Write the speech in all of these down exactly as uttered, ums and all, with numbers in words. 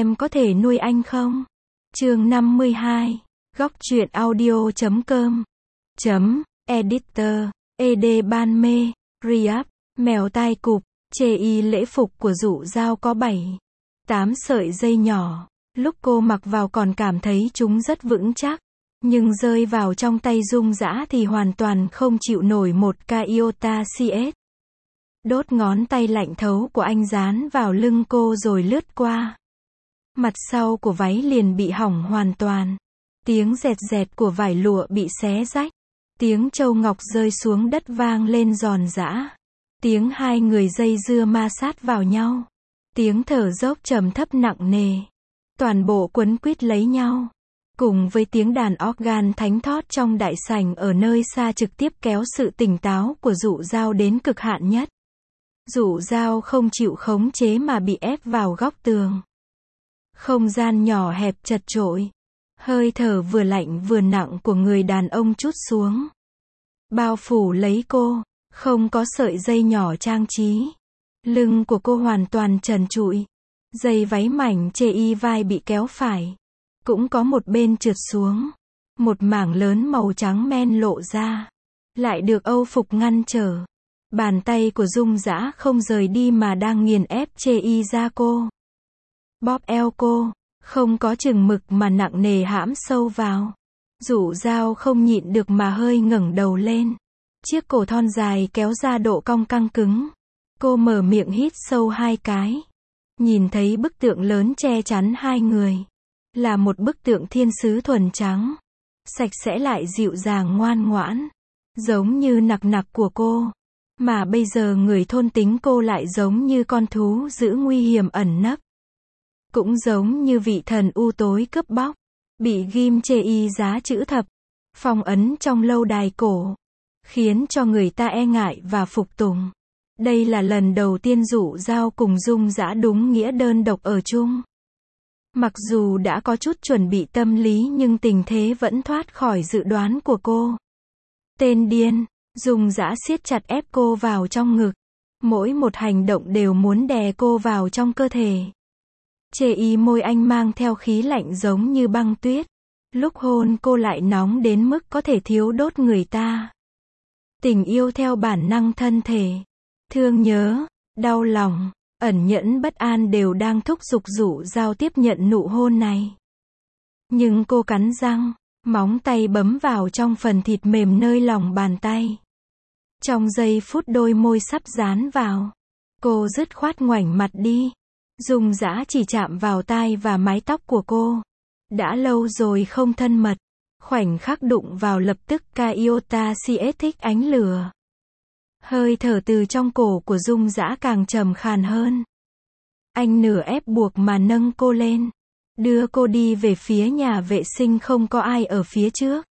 em có thể nuôi anh không? Chương năm mươi hai. Góc truyện audio chấm com. Chấm, editor, ed ban mê, Riyadh, mèo tai cụp, chê y lễ phục của Dụ Dao có bảy, tám sợi dây nhỏ. Lúc cô mặc vào còn cảm thấy chúng rất vững chắc, nhưng rơi vào trong tay Dung Dã thì hoàn toàn không chịu nổi một ca iota xê ét. Đốt ngón tay lạnh thấu của anh dán vào lưng cô rồi lướt qua. Mặt sau của váy liền bị hỏng hoàn toàn. Tiếng dẹt dẹt của vải lụa bị xé rách. Tiếng châu ngọc rơi xuống đất vang lên giòn giã. Tiếng hai người dây dưa ma sát vào nhau. Tiếng thở dốc trầm thấp nặng nề. Toàn bộ quấn quýt lấy nhau. Cùng với tiếng đàn organ thánh thót trong đại sảnh ở nơi xa trực tiếp kéo sự tỉnh táo của Dụ Dao đến cực hạn nhất. Dụ Dao không chịu khống chế mà bị ép vào góc tường. Không gian nhỏ hẹp chật chội. Hơi thở vừa lạnh vừa nặng của người đàn ông trút xuống. Bao phủ lấy cô, không có sợi dây nhỏ trang trí. Lưng của cô hoàn toàn trần trụi. Dây váy mảnh chê y vai bị kéo phải. Cũng có một bên trượt xuống. Một mảng lớn màu trắng men lộ ra. Lại được âu phục ngăn trở. Bàn tay của Dung Dã không rời đi mà đang nghiền ép chê y ra cô. Bóp eo cô, không có chừng mực mà nặng nề hãm sâu vào. Dụ Dao không nhịn được mà hơi ngẩng đầu lên. Chiếc cổ thon dài kéo ra độ cong căng cứng. Cô mở miệng hít sâu hai cái. Nhìn thấy bức tượng lớn che chắn hai người. Là một bức tượng thiên sứ thuần trắng. Sạch sẽ lại dịu dàng ngoan ngoãn. Giống như nặc nặc của cô. Mà bây giờ người thôn tính cô lại giống như con thú dữ nguy hiểm ẩn nấp. Cũng giống như vị thần u tối cướp bóc. Bị ghim chê y giá chữ thập. Phong ấn trong lâu đài cổ. Khiến cho người ta e ngại và phục tùng. Đây là lần đầu tiên Dụ Dao cùng Dung Dã đúng nghĩa đơn độc ở chung. Mặc dù đã có chút chuẩn bị tâm lý nhưng tình thế vẫn thoát khỏi dự đoán của cô. Tên điên, Dung Dã siết chặt ép cô vào trong ngực. Mỗi một hành động đều muốn đè cô vào trong cơ thể. Chê y môi anh mang theo khí lạnh giống như băng tuyết. Lúc hôn cô lại nóng đến mức có thể thiếu đốt người ta. Tình yêu theo bản năng thân thể. Thương nhớ, đau lòng, ẩn nhẫn bất an đều đang thúc giục Dụ Dao tiếp nhận nụ hôn này. Nhưng cô cắn răng, móng tay bấm vào trong phần thịt mềm nơi lòng bàn tay. Trong giây phút đôi môi sắp dán vào, cô dứt khoát ngoảnh mặt đi. Dung Dã chỉ chạm vào tai và mái tóc của cô. Đã lâu rồi không thân mật. Khoảnh khắc đụng vào lập tức ca iota xê ét thích ánh lửa. Hơi thở từ trong cổ của Dung Dã càng trầm khàn hơn. Anh nửa ép buộc mà nâng cô lên. Đưa cô đi về phía nhà vệ sinh không có ai ở phía trước.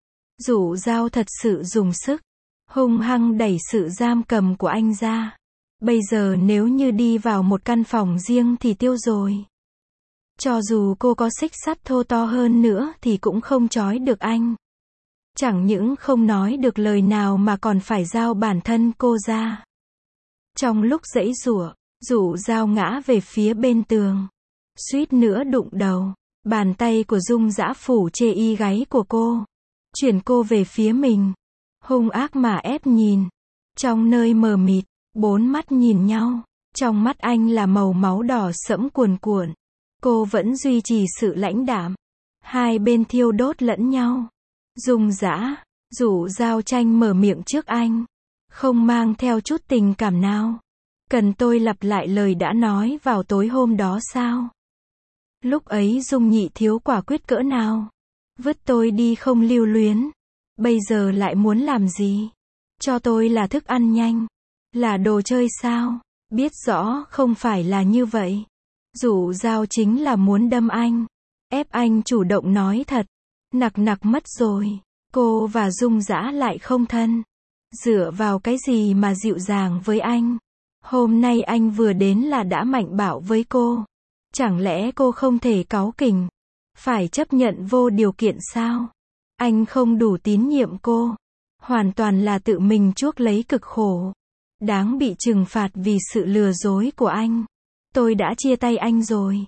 Dụ Dao thật sự dùng sức. Hung hăng đẩy sự giam cầm của anh ra. Bây giờ nếu như đi vào một căn phòng riêng thì tiêu rồi. Cho dù cô có xích sắt thô to hơn nữa thì cũng không trói được anh. Chẳng những không nói được lời nào mà còn phải giao bản thân cô ra. Trong lúc giãy giụa, Dụ Dao ngã về phía bên tường. Suýt nữa đụng đầu. Bàn tay của Dung Dã phủ chê y gáy của cô. Chuyển cô về phía mình. Hung ác mà ép nhìn. Trong nơi mờ mịt, bốn mắt nhìn nhau. Trong mắt anh là màu máu đỏ sẫm cuồn cuộn. Cô vẫn duy trì sự lãnh đạm. Hai bên thiêu đốt lẫn nhau. Dung Dã, Dụ Dao tranh mở miệng trước anh. Không mang theo chút tình cảm nào. Cần tôi lặp lại lời đã nói vào tối hôm đó sao? Lúc ấy Dung nhị thiếu quả quyết cỡ nào? Vứt tôi đi không lưu luyến. Bây giờ lại muốn làm gì? Cho tôi là thức ăn nhanh. Là đồ chơi sao? Biết rõ không phải là như vậy. Dụ Dao chính là muốn đâm anh. Ép anh chủ động nói thật. Nặc nặc mất rồi. Cô và Dung Dã lại không thân. Dựa vào cái gì mà dịu dàng với anh? Hôm nay anh vừa đến là đã mạnh bạo với cô. Chẳng lẽ cô không thể cáu kỉnh? Phải chấp nhận vô điều kiện sao? Anh không đủ tín nhiệm cô. Hoàn toàn là tự mình chuốc lấy cực khổ. Đáng bị trừng phạt vì sự lừa dối của anh. Tôi đã chia tay anh rồi.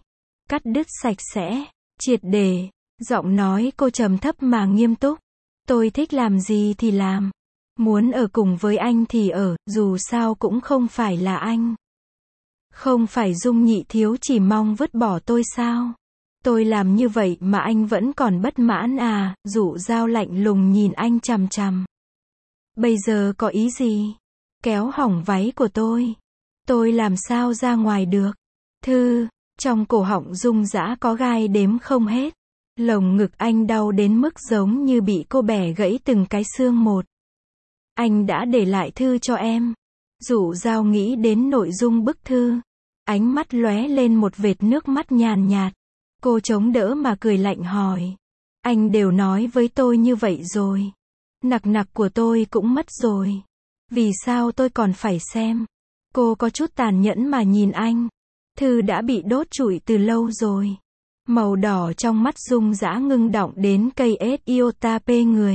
cắt đứt sạch sẽ, triệt để. Giọng nói cô trầm thấp mà nghiêm túc. Tôi thích làm gì thì làm. Muốn ở cùng với anh thì ở, dù sao cũng không phải là anh. Không phải Dung Nhị Thiếu chỉ mong vứt bỏ tôi sao? Tôi làm như vậy mà anh vẫn còn bất mãn à? Dụ Dao lạnh lùng nhìn anh chằm chằm. Bây giờ có ý gì? Kéo hỏng váy của tôi. Tôi làm sao ra ngoài được? Thư, trong cổ họng Dung Dã có gai đếm không hết. Lồng ngực anh đau đến mức giống như bị cô bẻ gãy từng cái xương một. Anh đã để lại thư cho em. Dụ Dao nghĩ đến nội dung bức thư. Ánh mắt lóe lên một vệt nước mắt nhàn nhạt. Cô chống đỡ mà cười lạnh hỏi. Anh đều nói với tôi như vậy rồi. Nặc nặc của tôi cũng mất rồi. Vì sao tôi còn phải xem? Cô có chút tàn nhẫn mà nhìn anh. Thư đã bị đốt trụi từ lâu rồi. Màu đỏ trong mắt Dung Dã ngưng đọng đến cây ết iota pê người.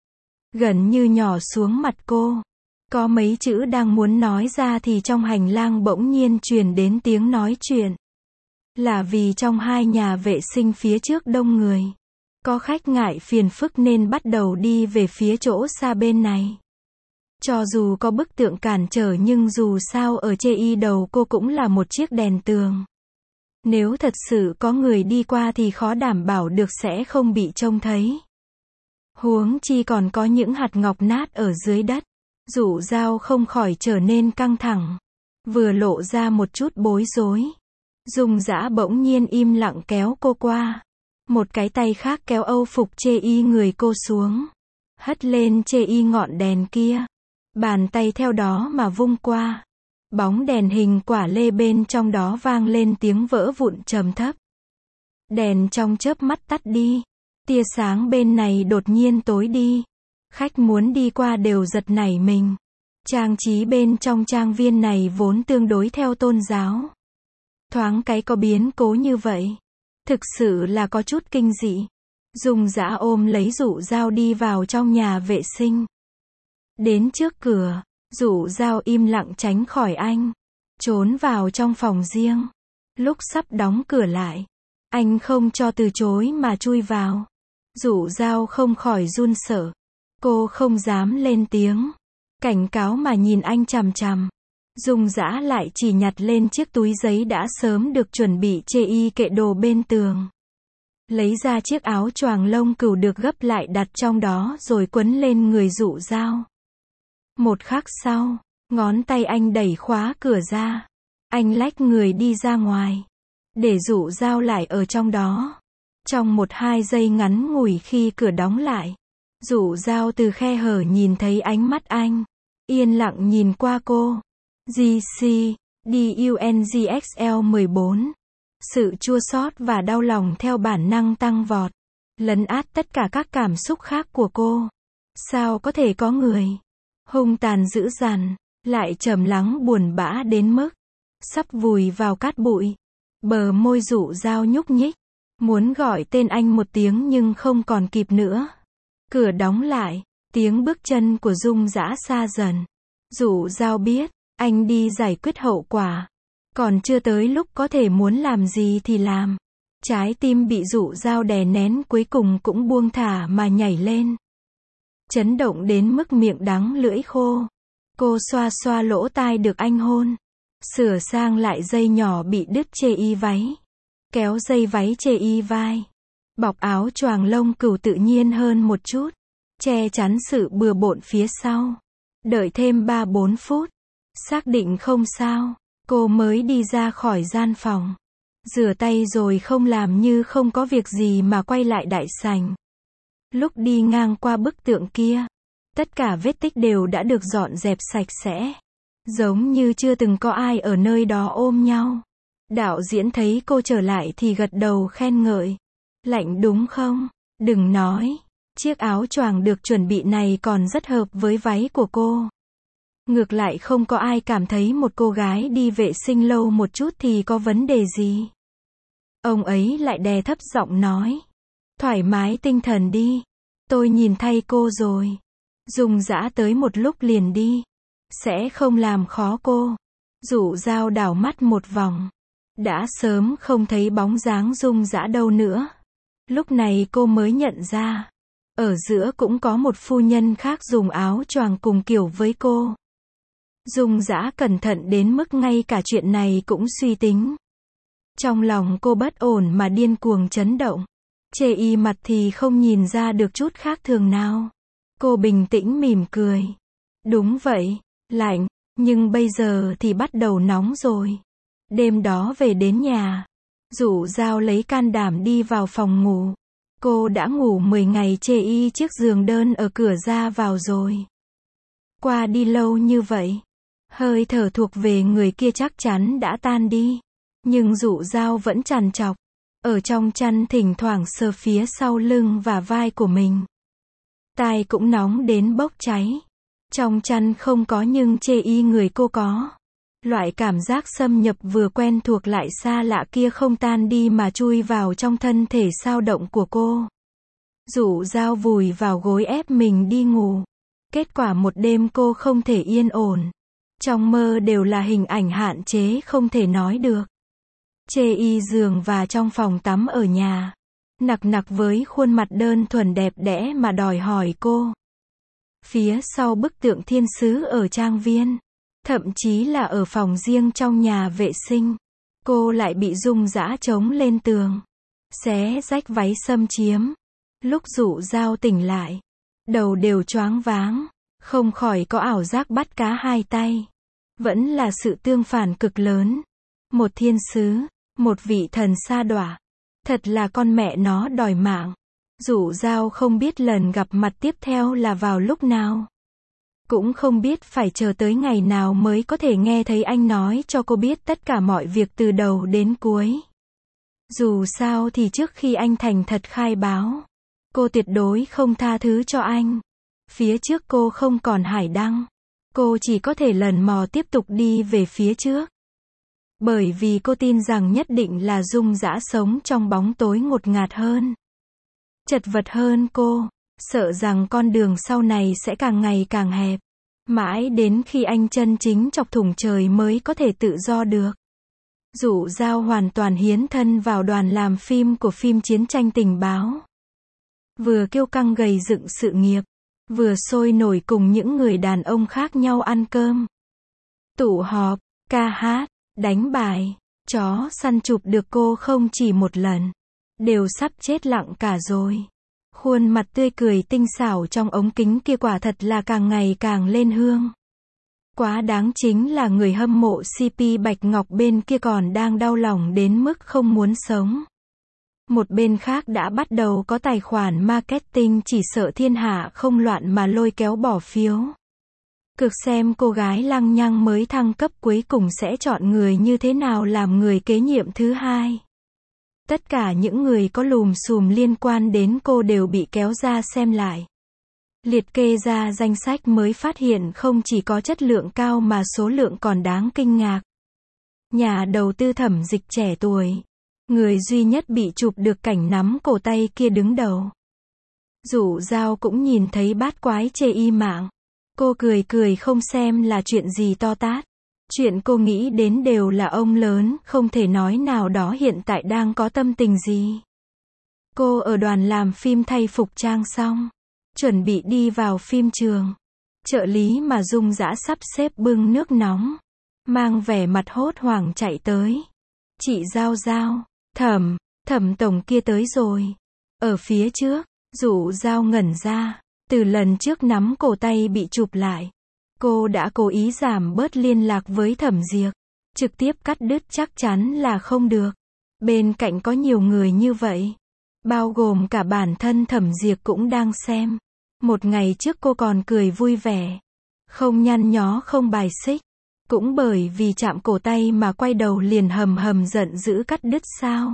Gần như nhỏ xuống mặt cô. Có mấy chữ đang muốn nói ra thì trong hành lang bỗng nhiên truyền đến tiếng nói chuyện. Là vì trong hai nhà vệ sinh phía trước đông người. Có khách ngại phiền phức nên bắt đầu đi về phía chỗ xa bên này. Cho dù có bức tượng cản trở nhưng dù sao ở chê y đầu cô cũng là một chiếc đèn tường. Nếu thật sự có người đi qua thì khó đảm bảo được sẽ không bị trông thấy. Huống chi còn có những hạt ngọc nát ở dưới đất. Dụ Dao không khỏi trở nên căng thẳng. Vừa lộ ra một chút bối rối. Dung Dã bỗng nhiên im lặng kéo cô qua. Một cái tay khác kéo âu phục chê y người cô xuống. Hất lên chê y ngọn đèn kia. Bàn tay theo đó mà vung qua. Bóng đèn hình quả lê bên trong đó vang lên tiếng vỡ vụn trầm thấp. Đèn trong chớp mắt tắt đi. Tia sáng bên này đột nhiên tối đi. Khách muốn đi qua đều giật nảy mình. Trang trí bên trong trang viên này vốn tương đối theo tôn giáo. Thoáng cái có biến cố như vậy. Thực sự là có chút kinh dị. Dung Dã ôm lấy Dụ Dao đi vào trong nhà vệ sinh. Đến trước cửa, Dụ Dao im lặng tránh khỏi anh. Trốn vào trong phòng riêng. Lúc sắp đóng cửa lại, anh không cho từ chối mà chui vào. Dụ Dao không khỏi run sợ. Cô không dám lên tiếng. Cảnh cáo mà nhìn anh chằm chằm. Dung Dã lại chỉ nhặt lên chiếc túi giấy đã sớm được chuẩn bị chê y kệ đồ bên tường. Lấy ra chiếc áo choàng lông cừu được gấp lại đặt trong đó rồi quấn lên người Dụ Dao. Một khắc sau, ngón tay anh đẩy khóa cửa ra. Anh lách người đi ra ngoài. Để Dụ Dao lại ở trong đó. Trong một hai giây ngắn ngủi khi cửa đóng lại. Dụ Dao từ khe hở nhìn thấy ánh mắt anh. Yên lặng nhìn qua cô. giê xê, đê u en giê ích lờ mười bốn. Sự chua xót và đau lòng theo bản năng tăng vọt. Lấn át tất cả các cảm xúc khác của cô. Sao có thể có người hung tàn dữ dằn, lại trầm lắng buồn bã đến mức sắp vùi vào cát bụi. Bờ môi Dụ Dao nhúc nhích. Muốn gọi tên anh một tiếng nhưng không còn kịp nữa. Cửa đóng lại. Tiếng bước chân của Dung Dã xa dần. Dụ Dao biết. Anh đi giải quyết hậu quả. Còn chưa tới lúc có thể muốn làm gì thì làm. Trái tim bị Dụ Dao đè nén cuối cùng cũng buông thả mà nhảy lên. Chấn động đến mức miệng đắng lưỡi khô. Cô xoa xoa lỗ tai được anh hôn. Sửa sang lại dây nhỏ bị đứt chê y váy. Kéo dây váy chê y vai. Bọc áo choàng lông cừu tự nhiên hơn một chút. Che chắn sự bừa bộn phía sau. Đợi thêm ba bốn phút. Xác định không sao. Cô mới đi ra khỏi gian phòng. Rửa tay rồi không làm như không có việc gì mà quay lại đại sảnh. Lúc đi ngang qua bức tượng kia. Tất cả vết tích đều đã được dọn dẹp sạch sẽ. Giống như chưa từng có ai ở nơi đó ôm nhau. Đạo diễn thấy cô trở lại thì gật đầu khen ngợi. Lạnh đúng không? Đừng nói. Chiếc áo choàng được chuẩn bị này còn rất hợp với váy của cô. Ngược lại không có ai cảm thấy một cô gái đi vệ sinh lâu một chút thì có vấn đề gì. Ông ấy lại đè thấp giọng nói. Thoải mái tinh thần đi. Tôi nhìn thay cô rồi. Dung Dã tới một lúc liền đi. Sẽ không làm khó cô. Dụ Dao đảo mắt một vòng. Đã sớm không thấy bóng dáng Dung Dã đâu nữa. Lúc này cô mới nhận ra, ở giữa cũng có một phu nhân khác dùng áo choàng cùng kiểu với cô. Dung Dã cẩn thận đến mức ngay cả chuyện này cũng suy tính. Trong lòng cô bất ổn mà điên cuồng chấn động. Chê y mặt thì không nhìn ra được chút khác thường nào. Cô bình tĩnh mỉm cười. Đúng vậy, lạnh, nhưng bây giờ thì bắt đầu nóng rồi. Đêm đó về đến nhà, Dụ Dao lấy can đảm đi vào phòng ngủ. Cô đã ngủ mười ngày chê y chiếc giường đơn ở cửa ra vào rồi. Qua đi lâu như vậy, hơi thở thuộc về người kia chắc chắn đã tan đi. Nhưng Dụ Dao vẫn trằn trọc, ở trong chăn thỉnh thoảng sờ phía sau lưng và vai của mình. Tai cũng nóng đến bốc cháy. Trong chăn không có nhưng chê y người cô có. Loại cảm giác xâm nhập vừa quen thuộc lại xa lạ kia không tan đi mà chui vào trong thân thể sao động của cô. Dụ Dao vùi vào gối ép mình đi ngủ. Kết quả một đêm cô không thể yên ổn. Trong mơ đều là hình ảnh hạn chế không thể nói được. Chê y giường và trong phòng tắm ở nhà. Nặc nặc với khuôn mặt đơn thuần đẹp đẽ mà đòi hỏi cô. Phía sau bức tượng thiên sứ ở trang viên. Thậm chí là ở phòng riêng trong nhà vệ sinh. Cô lại bị Dung Dã chống lên tường. Xé rách váy xâm chiếm. Lúc Dụ Dao tỉnh lại, đầu đều choáng váng. Không khỏi có ảo giác bắt cá hai tay. Vẫn là sự tương phản cực lớn. Một thiên sứ, một vị thần sa đọa. Thật là con mẹ nó đòi mạng. Dụ Dao không biết lần gặp mặt tiếp theo là vào lúc nào. Cũng không biết phải chờ tới ngày nào mới có thể nghe thấy anh nói cho cô biết tất cả mọi việc từ đầu đến cuối. Dù sao thì trước khi anh thành thật khai báo, cô tuyệt đối không tha thứ cho anh. Phía trước cô không còn hải đăng. Cô chỉ có thể lần mò tiếp tục đi về phía trước. Bởi vì cô tin rằng nhất định là Dung Dã sống trong bóng tối ngột ngạt hơn. Chật vật hơn cô. Sợ rằng con đường sau này sẽ càng ngày càng hẹp. Mãi đến khi anh chân chính chọc thủng trời mới có thể tự do được. Dụ Dao hoàn toàn hiến thân vào đoàn làm phim của phim chiến tranh tình báo. Vừa kiêu căng gầy dựng sự nghiệp, vừa sôi nổi cùng những người đàn ông khác nhau ăn cơm, tụ họp, ca hát, đánh bài, chó săn chụp được cô không chỉ một lần. Đều sắp chết lặng cả rồi. Khuôn mặt tươi cười tinh xảo trong ống kính kia quả thật là càng ngày càng lên hương. Quá đáng chính là người hâm mộ xê pê Bạch Ngọc bên kia còn đang đau lòng đến mức không muốn sống. Một bên khác đã bắt đầu có tài khoản marketing chỉ sợ thiên hạ không loạn mà lôi kéo bỏ phiếu. Cực xem cô gái lăng nhăng mới thăng cấp cuối cùng sẽ chọn người như thế nào làm người kế nhiệm thứ hai. Tất cả những người có lùm xùm liên quan đến cô đều bị kéo ra xem lại. Liệt kê ra danh sách mới phát hiện không chỉ có chất lượng cao mà số lượng còn đáng kinh ngạc. Nhà đầu tư thẩm dịch trẻ tuổi. Người duy nhất bị chụp được cảnh nắm cổ tay kia đứng đầu. Dụ Dao cũng nhìn thấy bát quái chê y mạng. Cô cười cười không xem là chuyện gì to tát. Chuyện cô nghĩ đến đều là ông lớn, không thể nói nào đó hiện tại đang có tâm tình gì. Cô ở đoàn làm phim thay phục trang xong, chuẩn bị đi vào phim trường. Trợ lý mà Dung Dã sắp xếp bưng nước nóng, mang vẻ mặt hốt hoảng chạy tới. Chị Giao Giao, thẩm, thẩm tổng kia tới rồi. Ở phía trước, Dụ Dao ngẩn ra, từ lần trước nắm cổ tay bị chụp lại. Cô đã cố ý giảm bớt liên lạc với Thẩm Diệp. Trực tiếp cắt đứt chắc chắn là không được. Bên cạnh có nhiều người như vậy. Bao gồm cả bản thân Thẩm Diệp cũng đang xem. Một ngày trước cô còn cười vui vẻ. Không nhăn nhó không bài xích. Cũng bởi vì chạm cổ tay mà quay đầu liền hầm hầm giận dữ cắt đứt sao.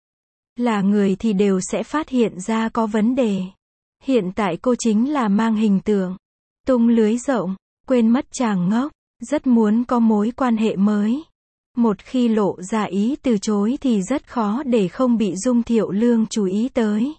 Là người thì đều sẽ phát hiện ra có vấn đề. Hiện tại cô chính là mang hình tượng. Tung lưới rộng. Quên mất chàng ngốc, rất muốn có mối quan hệ mới. Một khi lộ ra ý từ chối thì rất khó để không bị Dung Thiệu Lương chú ý tới.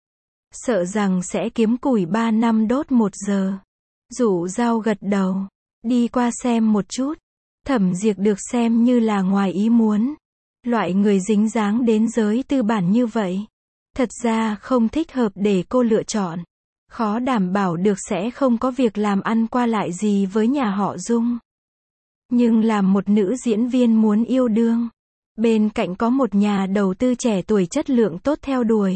Sợ rằng sẽ kiếm củi ba năm đốt một giờ. Dụ Dao gật đầu, đi qua xem một chút. Thẩm Diệp được xem như là ngoài ý muốn. Loại người dính dáng đến giới tư bản như vậy, thật ra không thích hợp để cô lựa chọn. Khó đảm bảo được sẽ không có việc làm ăn qua lại gì với nhà họ Dung. Nhưng làm một nữ diễn viên muốn yêu đương, bên cạnh có một nhà đầu tư trẻ tuổi chất lượng tốt theo đuổi.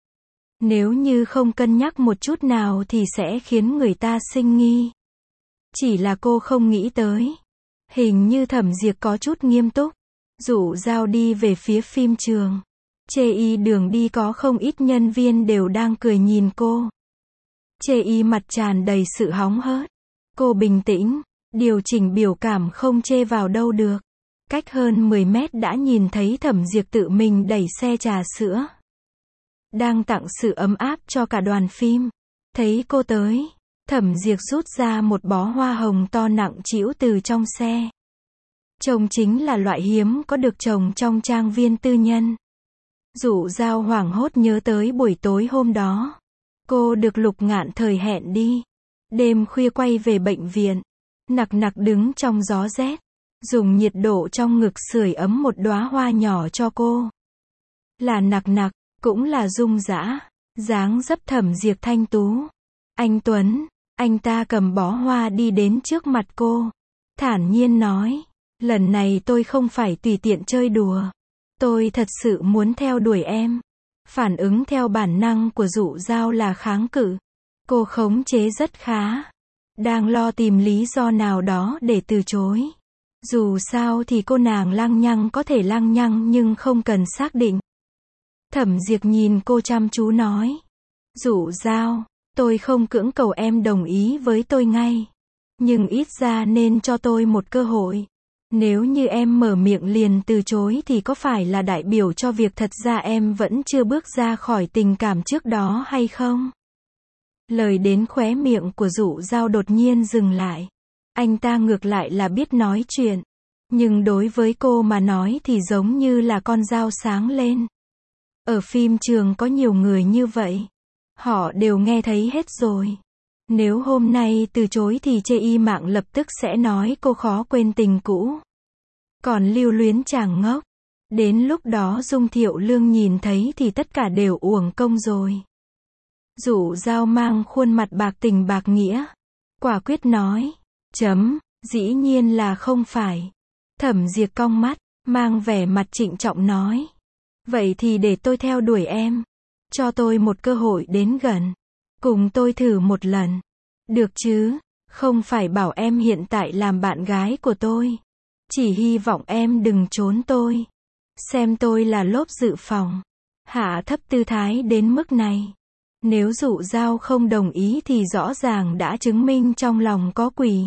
Nếu như không cân nhắc một chút nào thì sẽ khiến người ta sinh nghi. Chỉ là cô không nghĩ tới. Hình như Thẩm Diệp có chút nghiêm túc, rủ Giao đi về phía phim trường. Chê y đường đi có không ít nhân viên đều đang cười nhìn cô. Chê y mặt tràn đầy sự hóng hớt. Cô bình tĩnh, điều chỉnh biểu cảm không chê vào đâu được. Cách hơn mười mét đã nhìn thấy Thẩm Diệp tự mình đẩy xe trà sữa. Đang tặng sự ấm áp cho cả đoàn phim. Thấy cô tới, Thẩm Diệp rút ra một bó hoa hồng to nặng trĩu từ trong xe. Trông chính là loại hiếm có được trồng trong trang viên tư nhân. Dụ Giao hoảng hốt nhớ tới buổi tối hôm đó. Cô được Lục Ngạn Thời hẹn đi. Đêm khuya quay về bệnh viện. Nặc nặc đứng trong gió rét. Dùng nhiệt độ trong ngực sưởi ấm một đóa hoa nhỏ cho cô. Là Nặc nặc, cũng là Dung Dã. Dáng dấp Thẩm Diệp thanh tú. Anh Tuấn, anh ta cầm bó hoa đi đến trước mặt cô. Thản nhiên nói, lần này tôi không phải tùy tiện chơi đùa. Tôi thật sự muốn theo đuổi em. Phản ứng theo bản năng của Dụ Giao là kháng cự. Cô khống chế rất khá. Đang lo tìm lý do nào đó để từ chối. Dù sao thì cô nàng lăng nhăng có thể lăng nhăng nhưng không cần xác định. Thẩm Diệp nhìn cô chăm chú nói. Dụ Giao, tôi không cưỡng cầu em đồng ý với tôi ngay. Nhưng ít ra nên cho tôi một cơ hội. Nếu như em mở miệng liền từ chối thì có phải là đại biểu cho việc thật ra em vẫn chưa bước ra khỏi tình cảm trước đó hay không? Lời đến khóe miệng của Dụ Giao đột nhiên dừng lại. Anh ta ngược lại là biết nói chuyện. Nhưng đối với cô mà nói thì giống như là con dao sáng lên. Ở phim trường có nhiều người như vậy. Họ đều nghe thấy hết rồi. Nếu hôm nay từ chối thì chê y mạng lập tức sẽ nói cô khó quên tình cũ. Còn lưu luyến chàng ngốc. Đến lúc đó Dung Thiệu Lương nhìn thấy thì tất cả đều uổng công rồi. Dụ Giao mang khuôn mặt bạc tình bạc nghĩa. Quả quyết nói. Chấm, dĩ nhiên là không phải. Thẩm Diệp cong mắt, mang vẻ mặt trịnh trọng nói. Vậy thì để tôi theo đuổi em. Cho tôi một cơ hội đến gần. Cùng tôi thử một lần. Được chứ, không phải bảo em hiện tại làm bạn gái của tôi. Chỉ hy vọng em đừng trốn tôi. Xem tôi là lốp dự phòng. Hạ thấp tư thái đến mức này. Nếu Dụ Giao không đồng ý thì rõ ràng đã chứng minh trong lòng có quỷ.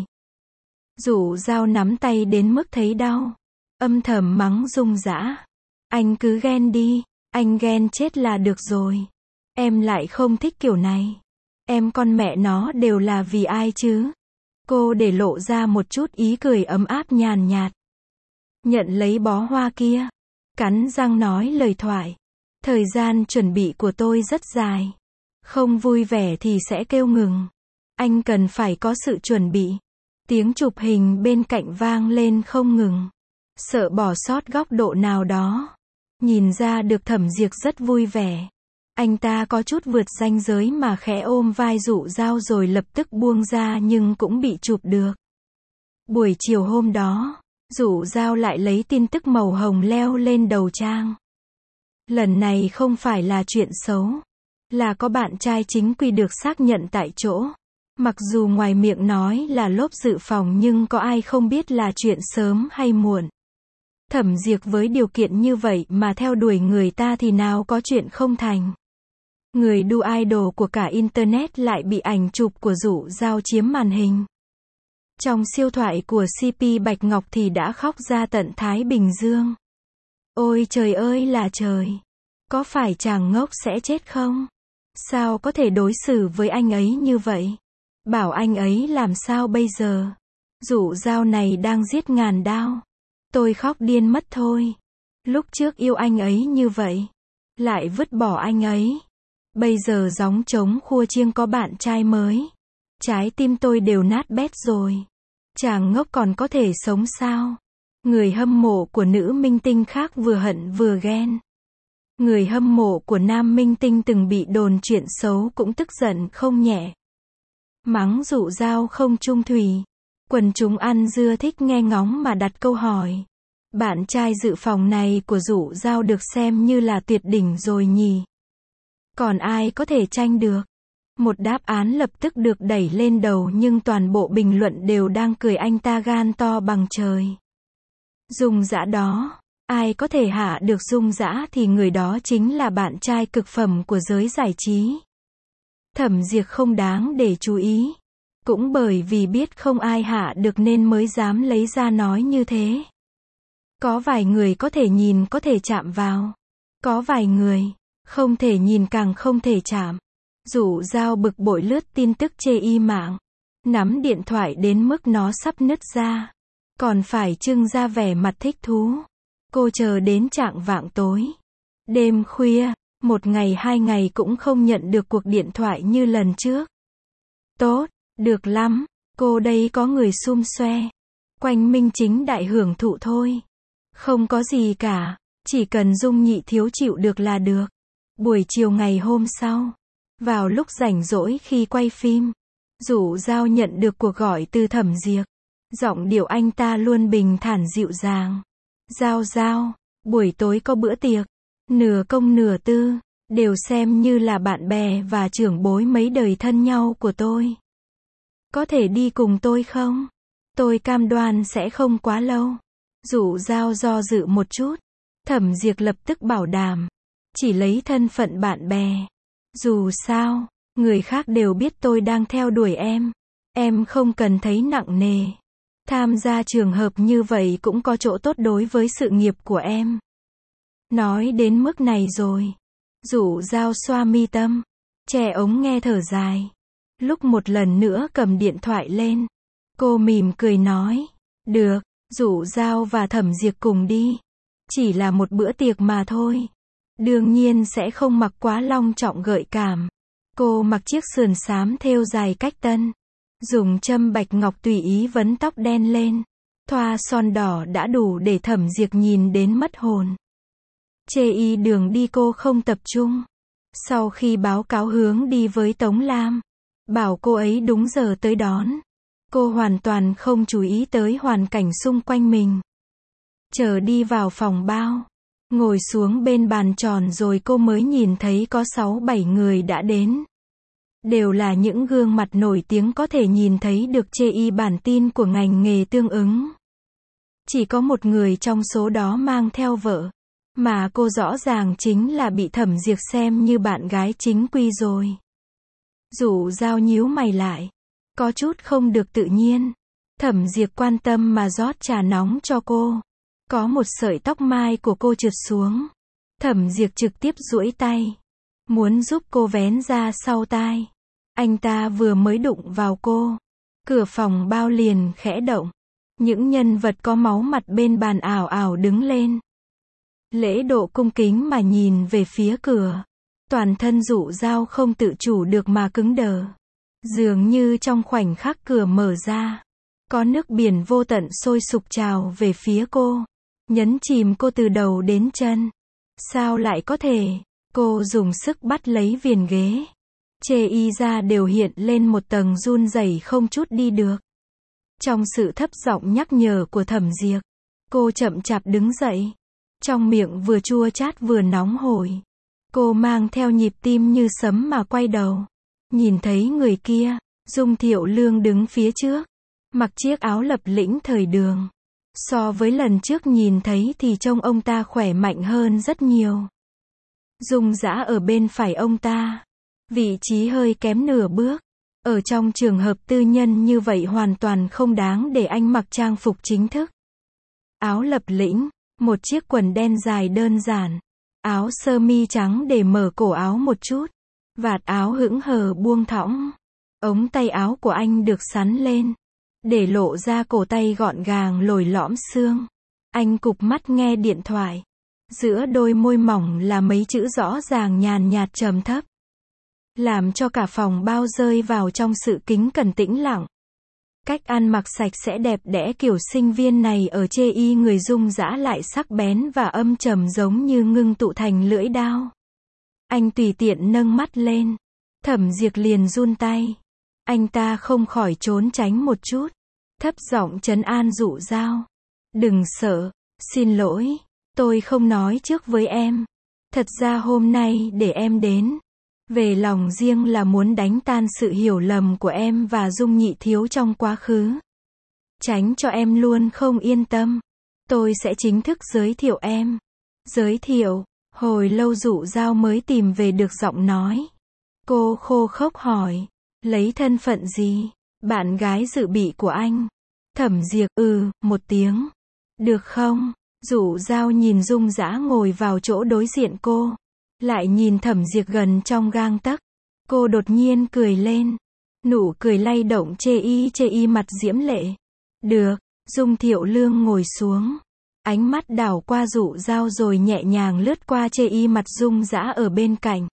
Dụ Giao nắm tay đến mức thấy đau. Âm thầm mắng Dung Dã. Anh cứ ghen đi, anh ghen chết là được rồi. Em lại không thích kiểu này. Em con mẹ nó đều là vì ai chứ? Cô để lộ ra một chút ý cười ấm áp nhàn nhạt. Nhận lấy bó hoa kia. Cắn răng nói lời thoại. Thời gian chuẩn bị của tôi rất dài. Không vui vẻ thì sẽ kêu ngừng. Anh cần phải có sự chuẩn bị. Tiếng chụp hình bên cạnh vang lên không ngừng. Sợ bỏ sót góc độ nào đó. Nhìn ra được Thẩm Diệp rất vui vẻ. Anh ta có chút vượt ranh giới mà khẽ ôm vai Dụ Giao rồi lập tức buông ra nhưng cũng bị chụp được. Buổi chiều hôm đó, Dụ Giao lại lấy tin tức màu hồng leo lên đầu trang. Lần này không phải là chuyện xấu. Là có bạn trai chính quy được xác nhận tại chỗ. Mặc dù ngoài miệng nói là lốp dự phòng nhưng có ai không biết là chuyện sớm hay muộn. Thẩm Diệp với điều kiện như vậy mà theo đuổi người ta thì nào có chuyện không thành. Người đu idol của cả Internet lại bị ảnh chụp của Dụ Giao chiếm màn hình. Trong siêu thoại của xê pê Bạch Ngọc thì đã khóc ra tận Thái Bình Dương. Ôi trời ơi là trời! Có phải chàng ngốc sẽ chết không? Sao có thể đối xử với anh ấy như vậy? Bảo anh ấy làm sao bây giờ? Dụ Giao này đang giết ngàn đao. Tôi khóc điên mất thôi. Lúc trước yêu anh ấy như vậy. Lại vứt bỏ anh ấy. Bây giờ gióng trống khua chiêng có bạn trai mới. Trái tim tôi đều nát bét rồi. Chàng ngốc còn có thể sống sao? Người hâm mộ của nữ minh tinh khác vừa hận vừa ghen. Người hâm mộ của nam minh tinh từng bị đồn chuyện xấu cũng tức giận không nhẹ. Mắng Dụ Dao không trung thủy. Quần chúng ăn dưa thích nghe ngóng mà đặt câu hỏi. Bạn trai dự phòng này của Dụ Dao được xem như là tuyệt đỉnh rồi nhỉ? Còn ai có thể tranh được? Một đáp án lập tức được đẩy lên đầu nhưng toàn bộ bình luận đều đang cười anh ta gan to bằng trời. Dung Dã đó. Ai có thể hạ được Dung Dã thì người đó chính là bạn trai cực phẩm của giới giải trí. Thẩm Diệp không đáng để chú ý. Cũng bởi vì biết không ai hạ được nên mới dám lấy ra nói như thế. Có vài người có thể nhìn có thể chạm vào. Có vài người không thể nhìn càng không thể chạm. Dụ Dao bực bội lướt tin tức chê y mạng. Nắm điện thoại đến mức nó sắp nứt ra. Còn phải trưng ra vẻ mặt thích thú. Cô chờ đến chạng vạng tối. Đêm khuya, một ngày hai ngày cũng không nhận được cuộc điện thoại như lần trước. Tốt, được lắm, cô đây có người xum xoe. Quanh minh chính đại hưởng thụ thôi. Không có gì cả, chỉ cần Dung Nhị Thiếu chịu được là được. Buổi chiều ngày hôm sau, vào lúc rảnh rỗi khi quay phim, Dụ Dao nhận được cuộc gọi từ Thẩm Diệp. Giọng điệu anh ta luôn bình thản dịu dàng. Dao Dao, buổi tối có bữa tiệc, nửa công nửa tư, đều xem như là bạn bè và trưởng bối mấy đời thân nhau của tôi. Có thể đi cùng tôi không? Tôi cam đoan sẽ không quá lâu. Dụ Dao do dự một chút. Thẩm Diệp lập tức bảo đảm. Chỉ lấy thân phận bạn bè. Dù sao, người khác đều biết tôi đang theo đuổi em. Em không cần thấy nặng nề. Tham gia trường hợp như vậy cũng có chỗ tốt đối với sự nghiệp của em. Nói đến mức này rồi. Dụ Dao xoa mi tâm. Che ống nghe thở dài. Lúc một lần nữa cầm điện thoại lên. Cô mỉm cười nói. Được, Dụ Dao và Thẩm Diệp cùng đi. Chỉ là một bữa tiệc mà thôi. Đương nhiên sẽ không mặc quá long trọng gợi cảm. Cô mặc chiếc sườn xám thêu dài cách tân. Dùng châm bạch ngọc tùy ý vấn tóc đen lên. Thoa son đỏ đã đủ để Thẩm Diệp nhìn đến mất hồn. Chê y đường đi cô không tập trung. Sau khi báo cáo hướng đi với Tống Lam, bảo cô ấy đúng giờ tới đón. Cô hoàn toàn không chú ý tới hoàn cảnh xung quanh mình. Chờ đi vào phòng bao, ngồi xuống bên bàn tròn rồi cô mới nhìn thấy có sáu bảy người đã đến. Đều là những gương mặt nổi tiếng có thể nhìn thấy được chê y bản tin của ngành nghề tương ứng. Chỉ có một người trong số đó mang theo vợ, mà cô rõ ràng chính là bị Thẩm Diệp xem như bạn gái chính quy rồi. Dụ Dao nhíu mày lại, có chút không được tự nhiên. Thẩm Diệp quan tâm mà rót trà nóng cho cô. Có một sợi tóc mai của cô trượt xuống. Thẩm Diệp trực tiếp duỗi tay, muốn giúp cô vén ra sau tai. Anh ta vừa mới đụng vào cô, cửa phòng bao liền khẽ động. Những nhân vật có máu mặt bên bàn ảo ảo đứng lên. Lễ độ cung kính mà nhìn về phía cửa. Toàn thân Dụ Dao không tự chủ được mà cứng đờ. Dường như trong khoảnh khắc cửa mở ra, có nước biển vô tận sôi sục trào về phía cô, nhấn chìm cô từ đầu đến chân. Sao lại có thể? Cô dùng sức bắt lấy viền ghế. Chê y ra đều hiện lên một tầng run rẩy không chút đi được. Trong sự thấp giọng nhắc nhở của Thẩm Diệp, cô chậm chạp đứng dậy. Trong miệng vừa chua chát vừa nóng hổi. Cô mang theo nhịp tim như sấm mà quay đầu. Nhìn thấy người kia, Dung Thiệu Lương đứng phía trước. Mặc chiếc áo lập lĩnh thời đường. So với lần trước nhìn thấy thì trông ông ta khỏe mạnh hơn rất nhiều. Dung Dã ở bên phải ông ta. Vị trí hơi kém nửa bước. Ở trong trường hợp tư nhân như vậy hoàn toàn không đáng để anh mặc trang phục chính thức. Áo lập lĩnh, một chiếc quần đen dài đơn giản. Áo sơ mi trắng để mở cổ áo một chút. Vạt áo hững hờ buông thõng. Ống tay áo của anh được xắn lên, để lộ ra cổ tay gọn gàng lồi lõm xương. Anh cụp mắt nghe điện thoại. Giữa đôi môi mỏng là mấy chữ rõ ràng nhàn nhạt trầm thấp. Làm cho cả phòng bao rơi vào trong sự kính cẩn tĩnh lặng. Cách ăn mặc sạch sẽ đẹp đẽ kiểu sinh viên này ở chê y người Dung Dã lại sắc bén và âm trầm giống như ngưng tụ thành lưỡi đao. Anh tùy tiện nâng mắt lên. Thẩm Diệp liền run tay. Anh ta không khỏi trốn tránh một chút. Thấp giọng trấn an Dụ Dao. Đừng sợ, xin lỗi, tôi không nói trước với em. Thật ra hôm nay để em đến. Về lòng riêng là muốn đánh tan sự hiểu lầm của em và Dung Nhị Thiếu trong quá khứ. Tránh cho em luôn không yên tâm. Tôi sẽ chính thức giới thiệu em. Giới thiệu, hồi lâu Dụ Dao mới tìm về được giọng nói. Cô khô khốc hỏi, lấy thân phận gì? Bạn gái dự bị của anh. Thẩm Diệp, ừ, một tiếng. Được không? Dụ Dao nhìn Dung Dã ngồi vào chỗ đối diện cô. Lại nhìn Thẩm Diệp gần trong gang tấc. Cô đột nhiên cười lên. Nụ cười lay động chê y chê y mặt diễm lệ. Được, Dung Thiệu Lương ngồi xuống. Ánh mắt đảo qua Dụ Dao rồi nhẹ nhàng lướt qua chê y mặt Dung Dã ở bên cạnh.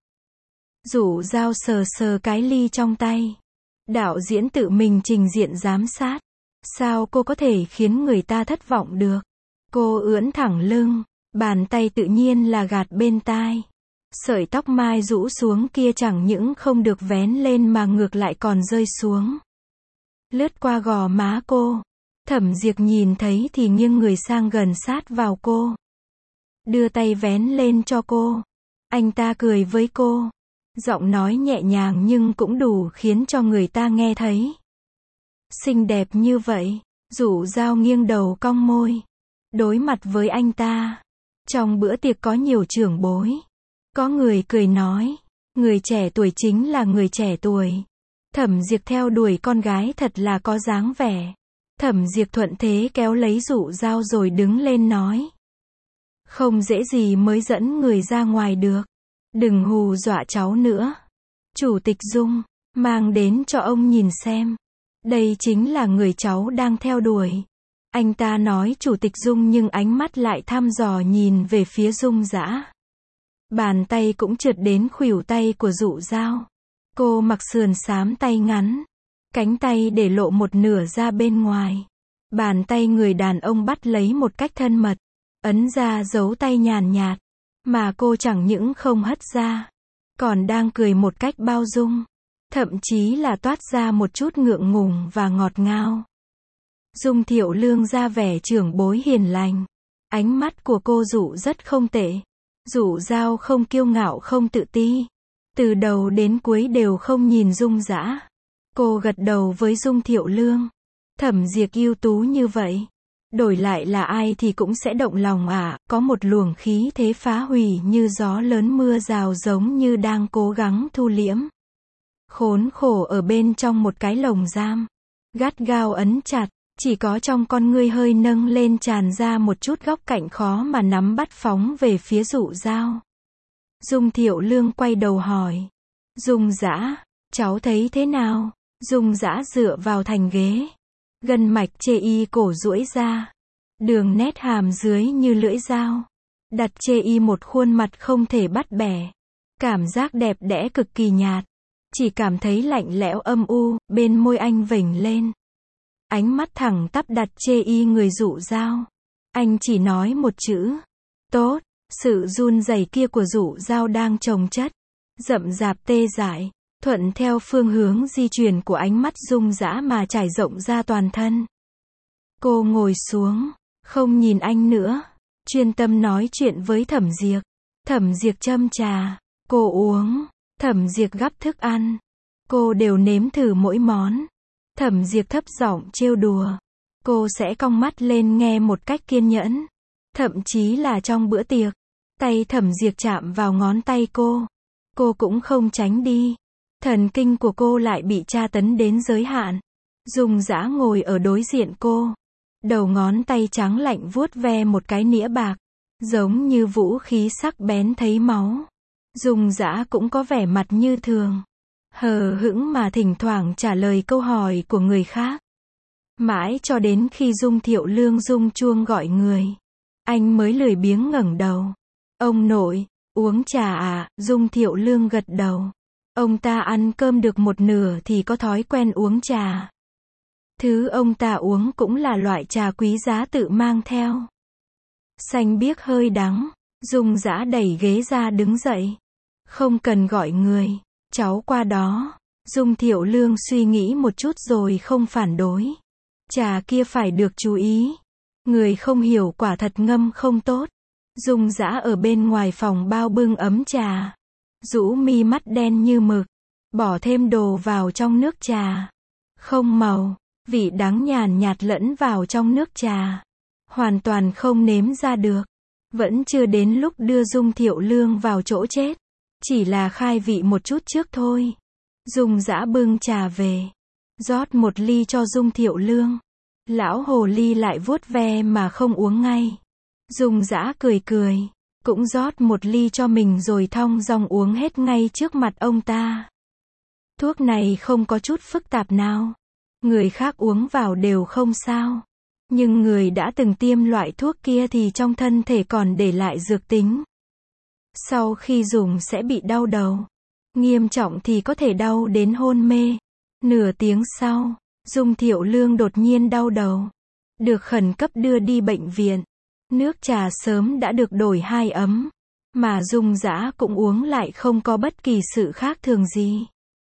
Dụ Dao sờ sờ cái ly trong tay. Đạo diễn tự mình trình diện giám sát. Sao cô có thể khiến người ta thất vọng được? Cô ưỡn thẳng lưng, bàn tay tự nhiên là gạt bên tai. Sợi tóc mai rũ xuống kia chẳng những không được vén lên mà ngược lại còn rơi xuống. Lướt qua gò má cô. Thẩm Diệp nhìn thấy thì nghiêng người sang gần sát vào cô. Đưa tay vén lên cho cô. Anh ta cười với cô. Giọng nói nhẹ nhàng nhưng cũng đủ khiến cho người ta nghe thấy. Xinh đẹp như vậy. Dụ Dao nghiêng đầu cong môi. Đối mặt với anh ta. Trong bữa tiệc có nhiều trưởng bối. Có người cười nói. Người trẻ tuổi chính là người trẻ tuổi. Thẩm Diệp theo đuổi con gái thật là có dáng vẻ. Thẩm Diệp thuận thế kéo lấy Dụ Dao rồi đứng lên nói. Không dễ gì mới dẫn người ra ngoài được. Đừng hù dọa cháu nữa. Chủ tịch Dung, mang đến cho ông nhìn xem. Đây chính là người cháu đang theo đuổi. Anh ta nói Chủ tịch Dung nhưng ánh mắt lại thăm dò nhìn về phía Dung Dã. Bàn tay cũng trượt đến khuỷu tay của Dụ Dao. Cô mặc sườn xám tay ngắn. Cánh tay để lộ một nửa ra bên ngoài. Bàn tay người đàn ông bắt lấy một cách thân mật. Ấn ra dấu tay nhàn nhạt. Mà cô chẳng những không hất ra. Còn đang cười một cách bao dung. Thậm chí là toát ra một chút ngượng ngùng và ngọt ngào. Dung Thiệu Lương ra vẻ trưởng bối hiền lành. Ánh mắt của cô Dụ rất không tệ. Dụ Dao không kiêu ngạo không tự ti. Từ đầu đến cuối đều không nhìn Dung Dã. Cô gật đầu với Dung Thiệu Lương. Thẩm Diệp ưu tú như vậy. Đổi lại là ai thì cũng sẽ động lòng à, có một luồng khí thế phá hủy như gió lớn mưa rào giống như đang cố gắng thu liễm. Khốn khổ ở bên trong một cái lồng giam. Gắt gao ấn chặt, chỉ có trong con ngươi hơi nâng lên tràn ra một chút góc cạnh khó mà nắm bắt phóng về phía Dụ Dao. Dung Thiệu Lương quay đầu hỏi. Dung Dã, cháu thấy thế nào? Dung Dã dựa vào thành ghế. Gân mạch chê y cổ duỗi ra. Đường nét hàm dưới như lưỡi dao. Đặt chê y một khuôn mặt không thể bắt bẻ. Cảm giác đẹp đẽ cực kỳ nhạt. Chỉ cảm thấy lạnh lẽo âm u, bên môi anh vểnh lên. Ánh mắt thẳng tắp đặt chê y người Dụ Dao. Anh chỉ nói một chữ. Tốt, sự run rẩy kia của Dụ Dao đang chồng chất. Rậm rạp tê dại. Thuận theo phương hướng di chuyển của ánh mắt Dung Dã mà trải rộng ra toàn thân. Cô ngồi xuống, không nhìn anh nữa, chuyên tâm nói chuyện với Thẩm Diệp. Thẩm Diệp châm trà, cô uống, Thẩm Diệp gắp thức ăn. Cô đều nếm thử mỗi món. Thẩm Diệp thấp giọng trêu đùa. Cô sẽ cong mắt lên nghe một cách kiên nhẫn. Thậm chí là trong bữa tiệc, tay Thẩm Diệp chạm vào ngón tay cô. Cô cũng không tránh đi. Thần kinh của cô lại bị tra tấn đến giới hạn. Dung Dã ngồi ở đối diện cô. Đầu ngón tay trắng lạnh vuốt ve một cái nĩa bạc. Giống như vũ khí sắc bén thấy máu. Dung Dã cũng có vẻ mặt như thường. Hờ hững mà thỉnh thoảng trả lời câu hỏi của người khác. Mãi cho đến khi Dung Thiệu Lương rung chuông gọi người. Anh mới lười biếng ngẩng đầu. Ông nội, uống trà à? Dung Thiệu Lương gật đầu. Ông ta ăn cơm được một nửa thì có thói quen uống trà. Thứ ông ta uống cũng là loại trà quý giá tự mang theo. Xanh biếc hơi đắng, Dung Dã đẩy ghế ra đứng dậy. Không cần gọi người, cháu qua đó. Dung Thiệu Lương suy nghĩ một chút rồi không phản đối. Trà kia phải được chú ý. Người không hiểu quả thật ngâm không tốt. Dung Dã ở bên ngoài phòng bao bưng ấm trà. Rũ mi mắt đen như mực. Bỏ thêm đồ vào trong nước trà. Không màu, vị đắng nhàn nhạt lẫn vào trong nước trà. Hoàn toàn không nếm ra được. Vẫn chưa đến lúc đưa Dung Thiệu Lương vào chỗ chết. Chỉ là khai vị một chút trước thôi. Dung Dã bưng trà về. Rót một ly cho Dung Thiệu Lương. Lão hồ ly lại vuốt ve mà không uống ngay. Dung Dã cười cười. Cũng rót một ly cho mình rồi thong dong uống hết ngay trước mặt ông ta. Thuốc này không có chút phức tạp nào. Người khác uống vào đều không sao. Nhưng người đã từng tiêm loại thuốc kia thì trong thân thể còn để lại dược tính. Sau khi dùng sẽ bị đau đầu. Nghiêm trọng thì có thể đau đến hôn mê. Nửa tiếng sau, Dung Thiệu Lương đột nhiên đau đầu. Được khẩn cấp đưa đi bệnh viện. Nước trà sớm đã được đổi hai ấm. Mà Dung Dã cũng uống lại không có bất kỳ sự khác thường gì.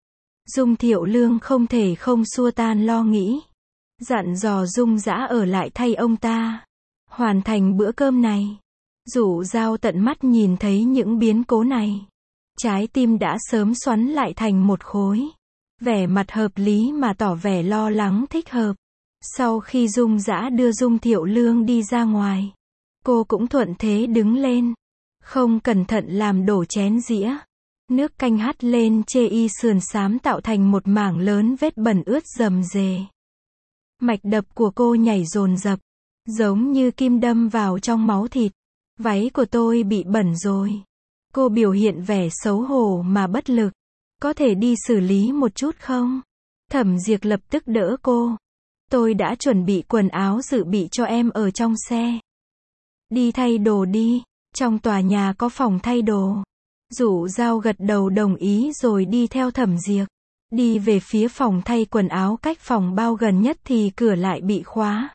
Dung Thiệu Lương không thể không xua tan lo nghĩ. Dặn dò Dung Dã ở lại thay ông ta. Hoàn thành bữa cơm này. Dụ Dao tận mắt nhìn thấy những biến cố này. Trái tim đã sớm xoắn lại thành một khối. Vẻ mặt hợp lý mà tỏ vẻ lo lắng thích hợp. Sau khi Dung Dã đưa Dung Thiệu Lương đi ra ngoài. Cô cũng thuận thế đứng lên. Không cẩn thận làm đổ chén dĩa. Nước canh hắt lên chê y sườn xám tạo thành một mảng lớn vết bẩn ướt rầm rề. Mạch đập của cô nhảy dồn dập. Giống như kim đâm vào trong máu thịt. Váy của tôi bị bẩn rồi. Cô biểu hiện vẻ xấu hổ mà bất lực. Có thể đi xử lý một chút không? Thẩm Diệp lập tức đỡ cô. Tôi đã chuẩn bị quần áo dự bị cho em ở trong xe. Đi thay đồ đi. Trong tòa nhà có phòng thay đồ. Dụ Dao gật đầu đồng ý rồi đi theo Thẩm Diệp. Đi về phía phòng thay quần áo cách phòng bao gần nhất thì cửa lại bị khóa.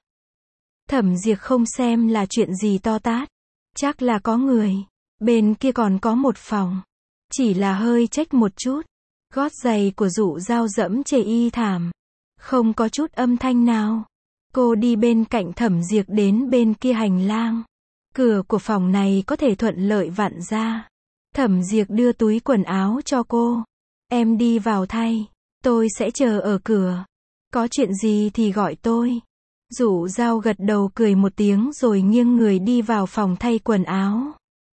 Thẩm Diệp không xem là chuyện gì to tát. Chắc là có người. Bên kia còn có một phòng. Chỉ là hơi chếch một chút. Gót giày của Dụ Dao dẫm chê y thảm. Không có chút âm thanh nào. Cô đi bên cạnh Thẩm Diệp đến bên kia hành lang. Cửa của phòng này có thể thuận lợi vặn ra. Thẩm Diệp đưa túi quần áo cho cô. Em đi vào thay. Tôi sẽ chờ ở cửa. Có chuyện gì thì gọi tôi. Dụ Dao gật đầu cười một tiếng rồi nghiêng người đi vào phòng thay quần áo.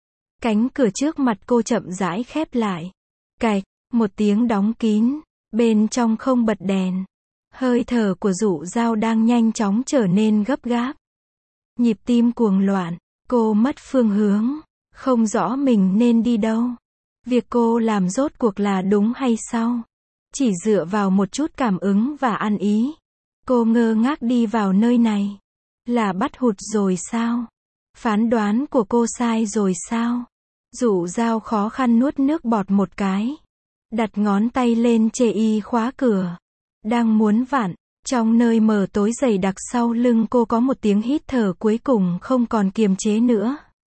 Cánh cửa trước mặt cô chậm rãi khép lại. Cạch, một tiếng đóng kín. Bên trong không bật đèn. Hơi thở của Dụ Dao đang nhanh chóng trở nên gấp gáp. Nhịp tim cuồng loạn. Cô mất phương hướng. Không rõ mình nên đi đâu. Việc cô làm rốt cuộc là đúng hay sao? Chỉ dựa vào một chút cảm ứng và ăn ý. Cô ngơ ngác đi vào nơi này. Là bắt hụt rồi sao? Phán đoán của cô sai rồi sao? Dụ Dao khó khăn nuốt nước bọt một cái. Đặt ngón tay lên chê y khóa cửa. Đang muốn vặn. Trong nơi mờ tối dày đặc sau lưng cô có một tiếng hít thở cuối cùng không còn kiềm chế nữa.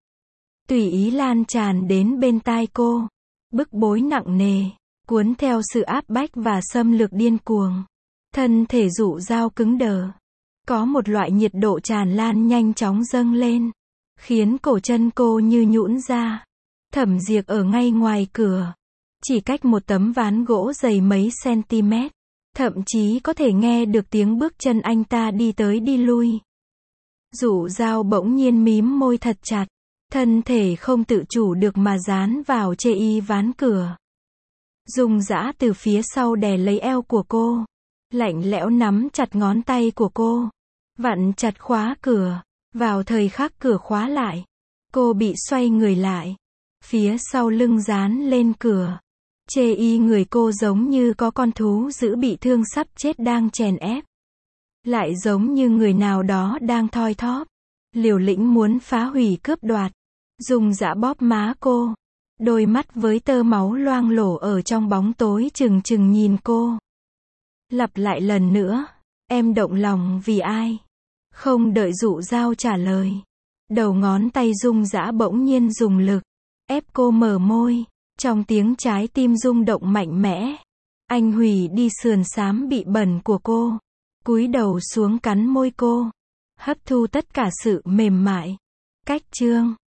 Tùy ý lan tràn đến bên tai cô. Bức bối nặng nề. Cuốn theo sự áp bách và xâm lược điên cuồng. Thân thể Dụ Dao cứng đờ. Có một loại nhiệt độ tràn lan nhanh chóng dâng lên. Khiến cổ chân cô như nhũn ra. Thẩm Diệp ở ngay ngoài cửa. Chỉ cách một tấm ván gỗ dày mấy cm. Thậm chí có thể nghe được tiếng bước chân anh ta đi tới đi lui. Dụ Dao bỗng nhiên mím môi thật chặt. Thân thể không tự chủ được mà dán vào chê y ván cửa. Dung Dã từ phía sau đè lấy eo của cô. Lạnh lẽo nắm chặt ngón tay của cô. Vặn chặt khóa cửa. Vào thời khắc cửa khóa lại. Cô bị xoay người lại. Phía sau lưng dán lên cửa. Chê y người cô giống như có con thú dữ bị thương sắp chết đang chèn ép. Lại giống như người nào đó đang thoi thóp. Liều lĩnh muốn phá hủy cướp đoạt. Dung Dã bóp má cô. Đôi mắt với tơ máu loang lổ ở trong bóng tối trừng trừng nhìn cô. Lặp lại lần nữa. Em động lòng vì ai? Không đợi dụ dao trả lời. Đầu ngón tay rung rã bỗng nhiên dùng lực. Ép cô mở môi. Trong tiếng trái tim rung động mạnh mẽ. Anh hủy đi sườn xám bị bẩn của cô. Cúi đầu xuống cắn môi cô. Hấp thu tất cả sự mềm mại. Cách chương